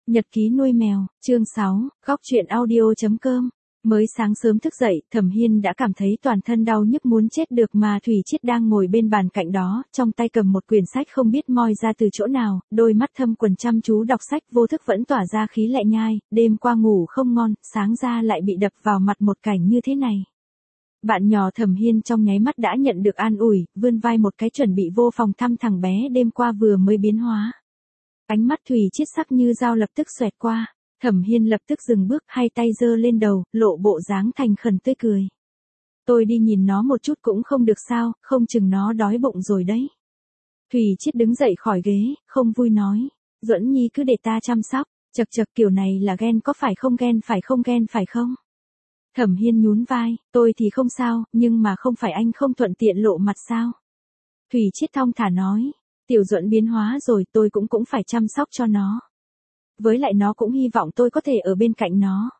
Nhật ký nuôi mèo, chương 6, góc truyện audio.com. Mới sáng sớm thức dậy, Thẩm Hiên đã cảm thấy toàn thân đau nhức muốn chết được mà Thủy Chiết đang ngồi bên bàn cạnh đó, trong tay cầm một quyển sách không biết moi ra từ chỗ nào, đôi mắt thâm quầng chăm chú đọc sách vô thức vẫn tỏa ra khí lạnh nhai, đêm qua ngủ không ngon, sáng ra lại bị đập vào mặt một cảnh như thế này. Bạn nhỏ Thẩm Hiên trong nháy mắt đã nhận được an ủi, vươn vai một cái chuẩn bị vô phòng thăm thằng bé đêm qua vừa mới biến hóa. Ánh mắt Thủy Chiết sắc như dao lập tức xoẹt qua, Thẩm Hiên lập tức dừng bước, hai tay giơ lên đầu, lộ bộ dáng thành khẩn tươi cười. Tôi đi nhìn nó một chút cũng không được sao, không chừng nó đói bụng rồi đấy. Thủy Chiết đứng dậy khỏi ghế, không vui nói, Duẫn Nhi cứ để ta chăm sóc, chật chật kiểu này là ghen có phải không ghen phải không? Thẩm Hiên nhún vai, tôi thì không sao, nhưng mà không phải anh không thuận tiện lộ mặt sao? Thủy Chiết thong thả nói. Tiểu Duẫn biến hóa rồi tôi cũng phải chăm sóc cho nó. Với lại nó cũng hy vọng tôi có thể ở bên cạnh nó.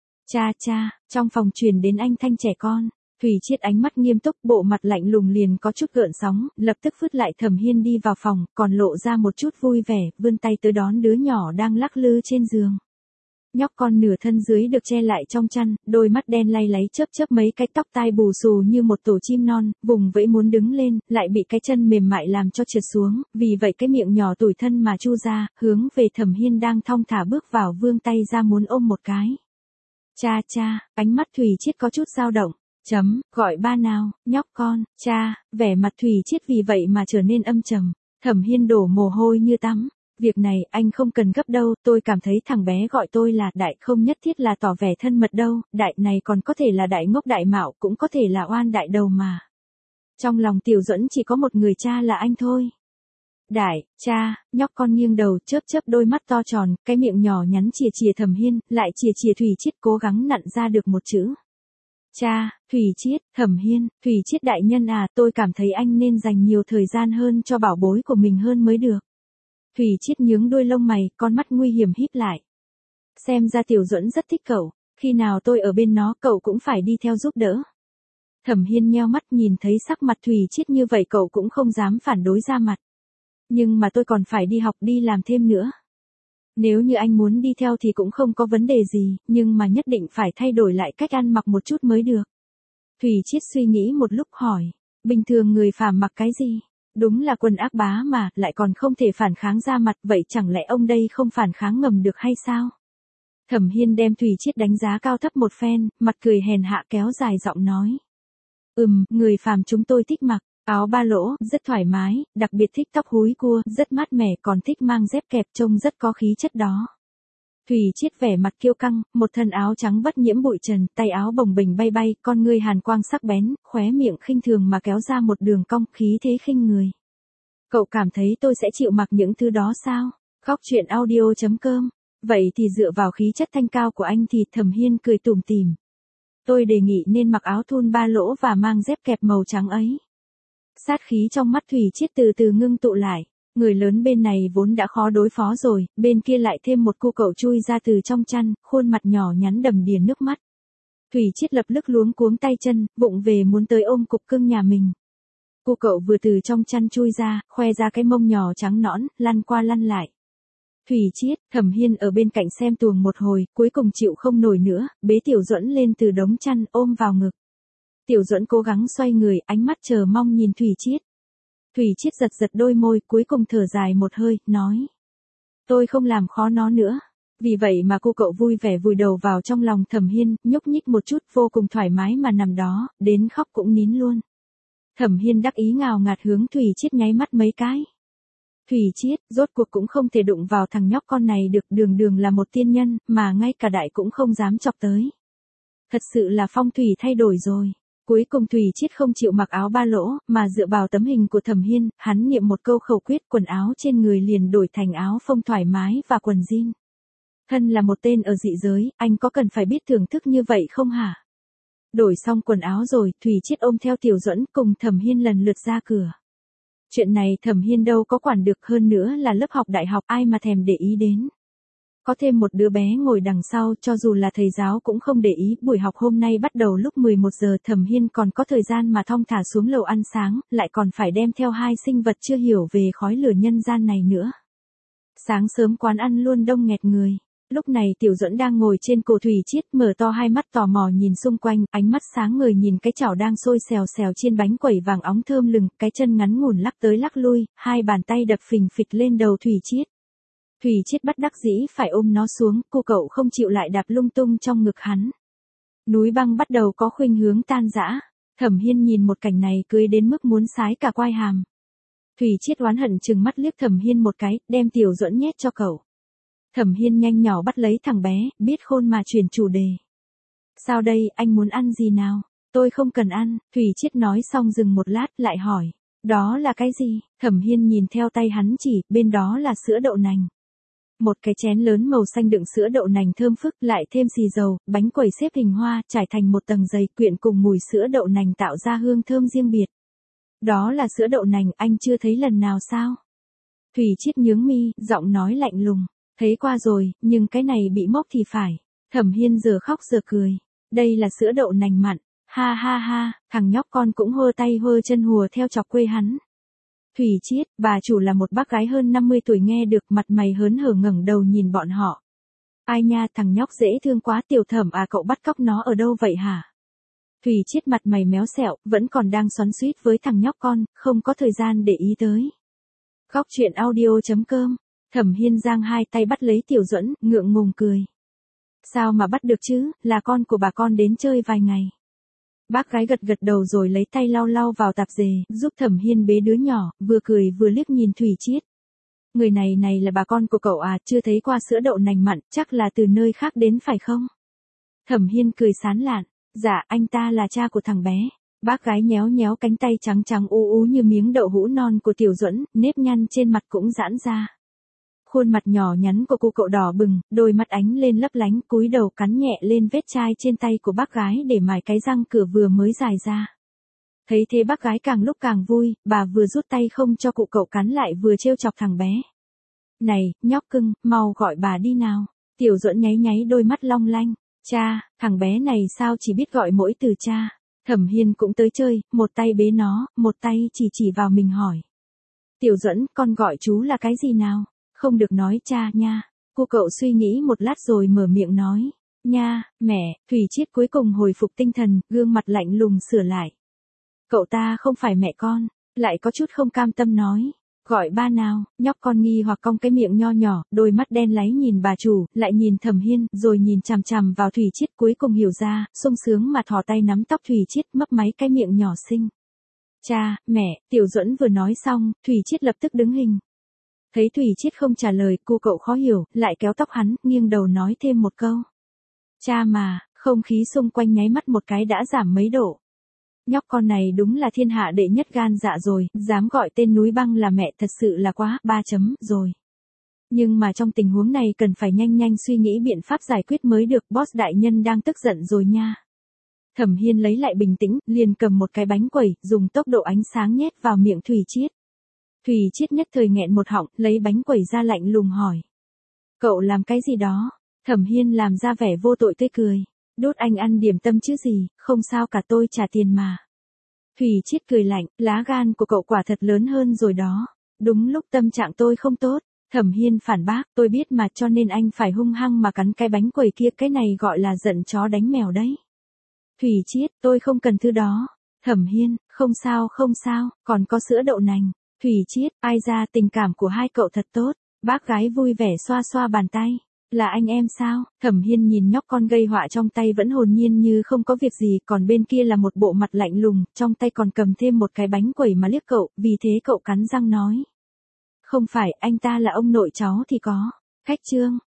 Cha, trong phòng truyền đến anh thanh trẻ con. Thủy Chiết ánh mắt nghiêm túc, bộ mặt lạnh lùng liền có chút gợn sóng, lập tức vứt lại Thẩm Hiên đi vào phòng, còn lộ ra một chút vui vẻ, vươn tay tới đón đứa nhỏ đang lắc lư trên giường. Nhóc con nửa thân dưới được che lại trong chăn, đôi mắt đen lay láy chớp mấy cái tóc tai bù xù như một tổ chim non, vùng vẫy muốn đứng lên, lại bị cái chân mềm mại làm cho trượt xuống, vì vậy cái miệng nhỏ tủi thân mà chu ra, hướng về Thẩm Hiên đang thong thả bước vào vươn tay ra muốn ôm một cái. Cha, ánh mắt Thủy Chiết có chút dao động, gọi ba nào, nhóc con, cha, vẻ mặt Thủy Chiết vì vậy mà trở nên âm trầm, Thẩm Hiên đổ mồ hôi như tắm. Việc này anh không cần gấp đâu, tôi cảm thấy thằng bé gọi tôi là đại không nhất thiết là tỏ vẻ thân mật đâu, đại này còn có thể là đại ngốc đại mạo, cũng có thể là oan đại đầu mà. Trong lòng Tiểu Duẫn chỉ có một người cha là anh thôi. Đại, cha, nhóc con nghiêng đầu chớp đôi mắt to tròn, cái miệng nhỏ nhắn chìa Thẩm Hiên, lại chìa Thủy Chiết cố gắng nặn ra được một chữ. Cha, Thủy Chiết, Thẩm Hiên, Thủy Chiết đại nhân à, tôi cảm thấy anh nên dành nhiều thời gian hơn cho bảo bối của mình hơn mới được. Thủy Chiết nhướng đuôi lông mày, con mắt nguy hiểm híp lại. Xem ra Tiểu Duẫn rất thích cậu, khi nào tôi ở bên nó cậu cũng phải đi theo giúp đỡ. Thẩm Hiên nheo mắt nhìn thấy sắc mặt Thủy Chiết như vậy cậu cũng không dám phản đối ra mặt. Nhưng mà tôi còn phải đi học đi làm thêm nữa. Nếu như anh muốn đi theo thì cũng không có vấn đề gì, nhưng mà nhất định phải thay đổi lại cách ăn mặc một chút mới được. Thủy Chiết suy nghĩ một lúc hỏi, bình thường người phàm mặc cái gì? Đúng là quân ác bá mà, lại còn không thể phản kháng ra mặt, vậy chẳng lẽ ông đây không phản kháng ngầm được hay sao? Thẩm Hiên đem Thủy Chiết đánh giá cao thấp một phen, mặt cười hèn hạ kéo dài giọng nói. Người phàm chúng tôi thích mặc áo ba lỗ, rất thoải mái, đặc biệt thích tóc húi cua, rất mát mẻ, còn thích mang dép kẹp trông rất có khí chất đó. Thủy Chiết vẻ mặt kiêu căng, một thân áo trắng bất nhiễm bụi trần, tay áo bồng bềnh bay, con ngươi hàn quang sắc bén, khóe miệng khinh thường mà kéo ra một đường cong, khí thế khinh người. Cậu cảm thấy tôi sẽ chịu mặc những thứ đó sao? Góc truyện audio.com. Vậy thì dựa vào khí chất thanh cao của anh thì Thẩm Hiên cười tủm tỉm. Tôi đề nghị nên mặc áo thun ba lỗ và mang dép kẹp màu trắng ấy. Sát khí trong mắt Thủy Chiết từ từ ngưng tụ lại. Người lớn bên này vốn đã khó đối phó rồi, bên kia lại thêm một cô cậu chui ra từ trong chăn, khuôn mặt nhỏ nhắn đầm đìa nước mắt. Thủy Chiết lập tức luống cuống tay chân, vụng về muốn tới ôm cục cưng nhà mình. Cô cậu vừa từ trong chăn chui ra, khoe ra cái mông nhỏ trắng nõn, lăn qua lăn lại. Thủy Chiết, Thẩm Hiên ở bên cạnh xem tuồng một hồi, cuối cùng chịu không nổi nữa, bế Tiểu Duẫn lên từ đống chăn, ôm vào ngực. Tiểu Duẫn cố gắng xoay người, ánh mắt chờ mong nhìn Thủy Chiết. Thủy Chiết giật đôi môi, cuối cùng thở dài một hơi, nói. Tôi không làm khó nó nữa. Vì vậy mà cô cậu vui vẻ vùi đầu vào trong lòng Thẩm Hiên, nhúc nhích một chút vô cùng thoải mái mà nằm đó, đến khóc cũng nín luôn. Thẩm Hiên đắc ý ngào ngạt hướng Thủy Chiết nháy mắt mấy cái. Thủy Chiết, rốt cuộc cũng không thể đụng vào thằng nhóc con này được, đường là một tiên nhân, mà ngay cả đại cũng không dám chọc tới. Thật sự là phong thủy thay đổi rồi. Cuối cùng Thủy Chiết không chịu mặc áo ba lỗ, mà dựa vào tấm hình của Thẩm Hiên, hắn niệm một câu khẩu quyết, quần áo trên người liền đổi thành áo phông thoải mái và quần jean. Thân là một tên ở dị giới, anh có cần phải biết thưởng thức như vậy không hả? Đổi xong quần áo rồi, Thủy Chiết ôm theo Tiểu Duẫn cùng Thẩm Hiên lần lượt ra cửa. Chuyện này Thẩm Hiên đâu có quản được, hơn nữa là lớp học đại học ai mà thèm để ý đến. Có thêm một đứa bé ngồi đằng sau, cho dù là thầy giáo cũng không để ý. Buổi học hôm nay bắt đầu lúc 11 giờ, Thẩm Hiên còn có thời gian mà thong thả xuống lầu ăn sáng, lại còn phải đem theo hai sinh vật chưa hiểu về khói lửa nhân gian này nữa. Sáng sớm quán ăn luôn đông nghẹt người. Lúc này Tiểu Duẫn đang ngồi trên cổ Thủy Chiết, mở to hai mắt tò mò nhìn xung quanh, ánh mắt sáng ngời nhìn cái chảo đang sôi xèo xèo trên bánh quẩy vàng óng thơm lừng, cái chân ngắn ngủn lắc tới lắc lui, hai bàn tay đập phình phịch lên đầu Thủy Chiết. Thủy Chiết bất đắc dĩ phải ôm nó xuống, cô cậu không chịu lại đạp lung tung trong ngực hắn. Núi băng bắt đầu có khuynh hướng tan rã. Thẩm Hiên nhìn một cảnh này cưới đến mức muốn sái cả quai hàm. Thủy Chiết oán hận trừng mắt liếc Thẩm Hiên một cái, đem Tiểu Duẫn nhét cho cậu. Thẩm Hiên nhanh nhỏ bắt lấy thằng bé, biết khôn mà chuyển chủ đề. Sao đây, anh muốn ăn gì nào? Tôi không cần ăn, Thủy Chiết nói xong dừng một lát lại hỏi. Đó là cái gì? Thẩm Hiên nhìn theo tay hắn chỉ, bên đó là sữa đậu nành. Một cái chén lớn màu xanh đựng sữa đậu nành thơm phức, lại thêm xì dầu, bánh quẩy xếp hình hoa, trải thành một tầng dày quyện cùng mùi sữa đậu nành tạo ra hương thơm riêng biệt. Đó là sữa đậu nành, anh chưa thấy lần nào sao? Thủy Chiết nhướng mi, giọng nói lạnh lùng. Thấy qua rồi, nhưng cái này bị mốc thì phải. Thẩm Hiên giờ khóc giờ cười. Đây là sữa đậu nành mặn. Ha ha ha, thằng nhóc con cũng hơ tay hơ chân hùa theo chọc quê hắn. Thủy Chiết, bà chủ là một bác gái hơn 50 tuổi nghe được mặt mày hớn hở ngẩng đầu nhìn bọn họ. Ai nha, thằng nhóc dễ thương quá, Tiểu Thẩm à, cậu bắt cóc nó ở đâu vậy hả? Thủy Chiết mặt mày méo xẹo, vẫn còn đang xoắn xuýt với thằng nhóc con, không có thời gian để ý tới. Góc truyện audio.com. Thẩm Hiên giang hai tay bắt lấy Tiểu Duẫn, ngượng ngùng cười. Sao mà bắt được chứ, là con của bà con đến chơi vài ngày. Bác gái gật gật đầu rồi lấy tay lau lau vào tạp dề, giúp Thẩm Hiên bế đứa nhỏ, vừa cười vừa liếc nhìn Thủy Chiết. Người này là bà con của cậu à, chưa thấy qua sữa đậu nành mặn, chắc là từ nơi khác đến phải không? Thẩm Hiên cười sán lạn, dạ anh ta là cha của thằng bé. Bác gái nhéo nhéo cánh tay trắng trắng ú ú như miếng đậu hũ non của Tiểu Duẫn, nếp nhăn trên mặt cũng giãn ra. Khuôn mặt nhỏ nhắn của cô cậu đỏ bừng, đôi mắt ánh lên lấp lánh, cúi đầu cắn nhẹ lên vết chai trên tay của bác gái để mài cái răng cửa vừa mới dài ra. Thấy thế bác gái càng lúc càng vui, bà vừa rút tay không cho cụ cậu cắn lại vừa trêu chọc thằng bé. Này, nhóc cưng, mau gọi bà đi nào. Tiểu Duẫn nháy nháy đôi mắt long lanh. Cha, thằng bé này sao chỉ biết gọi mỗi từ cha. Thẩm Hiên cũng tới chơi, một tay bế nó, một tay chỉ vào mình hỏi. Tiểu Duẫn, con gọi chú là cái gì nào? Không được nói cha nha. Cô cậu suy nghĩ một lát rồi mở miệng nói. Nha, mẹ. Thủy Chiết cuối cùng hồi phục tinh thần, gương mặt lạnh lùng sửa lại. Cậu ta không phải mẹ con. Lại có chút không cam tâm nói. Gọi ba nào, nhóc con nghi hoặc cong cái miệng nho nhỏ, đôi mắt đen láy nhìn bà chủ, lại nhìn Thẩm Hiên, rồi nhìn chằm chằm vào Thủy Chiết, cuối cùng hiểu ra, sung sướng mà thò tay nắm tóc Thủy Chiết, mấp máy cái miệng nhỏ xinh. Cha, mẹ, Tiểu Duẫn vừa nói xong, Thủy Chiết lập tức đứng hình. Thấy Thủy Chiết không trả lời, cô cậu khó hiểu, lại kéo tóc hắn, nghiêng đầu nói thêm một câu. Cha mà, không khí xung quanh nháy mắt một cái đã giảm mấy độ. Nhóc con này đúng là thiên hạ đệ nhất gan dạ rồi, dám gọi tên núi băng là mẹ thật sự là quá, 3 chấm, rồi. Nhưng mà trong tình huống này cần phải nhanh suy nghĩ biện pháp giải quyết mới được, boss đại nhân đang tức giận rồi nha. Thẩm Hiên lấy lại bình tĩnh, liền cầm một cái bánh quẩy, dùng tốc độ ánh sáng nhét vào miệng Thủy Chiết. Thủy Chiết nhất thời nghẹn một họng, lấy bánh quẩy ra lạnh lùng hỏi. Cậu làm cái gì đó? Thẩm Hiên làm ra vẻ vô tội tươi cười. Đốt anh ăn điểm tâm chứ gì, không sao cả, tôi trả tiền mà. Thủy Chiết cười lạnh, lá gan của cậu quả thật lớn hơn rồi đó. Đúng lúc tâm trạng tôi không tốt. Thẩm Hiên phản bác, tôi biết mà, cho nên anh phải hung hăng mà cắn cái bánh quẩy kia, cái này gọi là giận chó đánh mèo đấy. Thủy Chiết, tôi không cần thứ đó. Thẩm Hiên, không sao, còn có sữa đậu nành. Thủy Chiết, ai ra, tình cảm của hai cậu thật tốt. Bác gái vui vẻ xoa xoa bàn tay. Là anh em sao? Thẩm Hiên nhìn nhóc con gây họa trong tay vẫn hồn nhiên như không có việc gì, còn bên kia là một bộ mặt lạnh lùng, trong tay còn cầm thêm một cái bánh quẩy mà liếc cậu, vì thế cậu cắn răng nói. Không phải, anh ta là ông nội cháu thì có. Khách trương,